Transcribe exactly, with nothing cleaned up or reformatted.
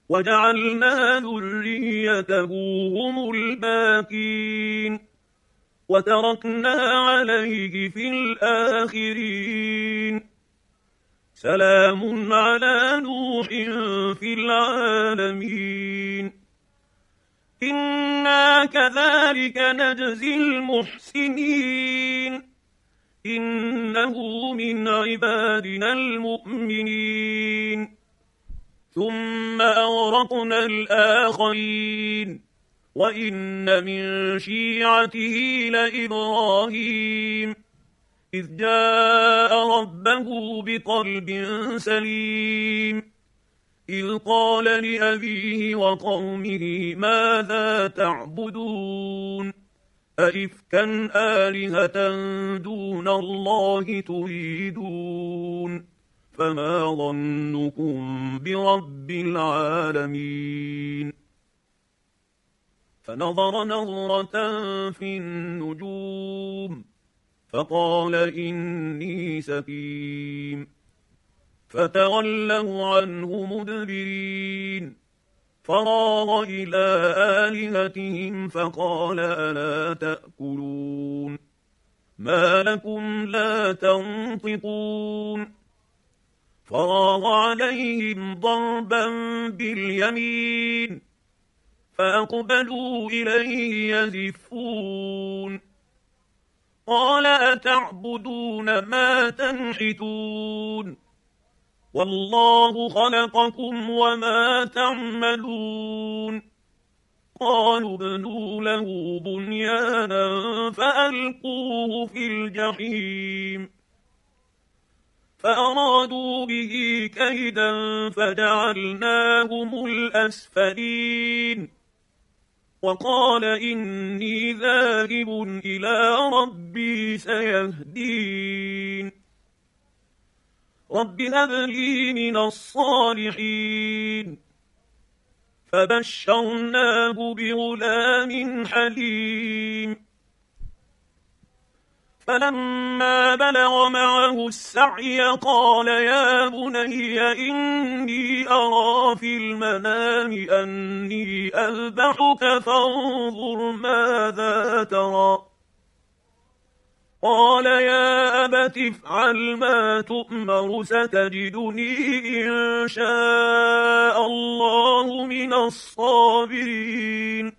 وجعلنا ذريته هم الباقين وتركنا عليه في الآخرين سلام على نوح في العالمين إنا كذلك نجزي المحسنين إنه من عبادنا المؤمنين ثم أغرقنا الآخرين وإن من شيعته لإبراهيم إذ جاء ربه بقلب سليم إذ قال لأبيه وقومه ماذا تعبدون أئفكا آلهة دون الله تريدون فما ظنكم برب العالمين فنظر نظرة في النجوم فقال إني سقيم فتولوا عنه مدبرين فراغ إلى آلهتهم فقال ألا تأكلون ما لكم لا تنطقون فراغ عليهم ضربا باليمين فأقبلوا إليه يزفون قال أتعبدون ما تنحتون والله خلقكم وما تعملون قالوا ابنوا له بنيانا فألقوه في الجحيم فأرادوا به كيدا فجعلناهم الأسفلين وقال إني ذاهب إلى ربي سيهدين رب هب لي من الصالحين فبشرناه بغلام حليم فلما بلغ معه السعي قال يا بني إني أرى في المنام أني أذبحك فانظر ماذا ترى قال يا أبت افعل ما تؤمر ستجدني إن شاء الله من الصابرين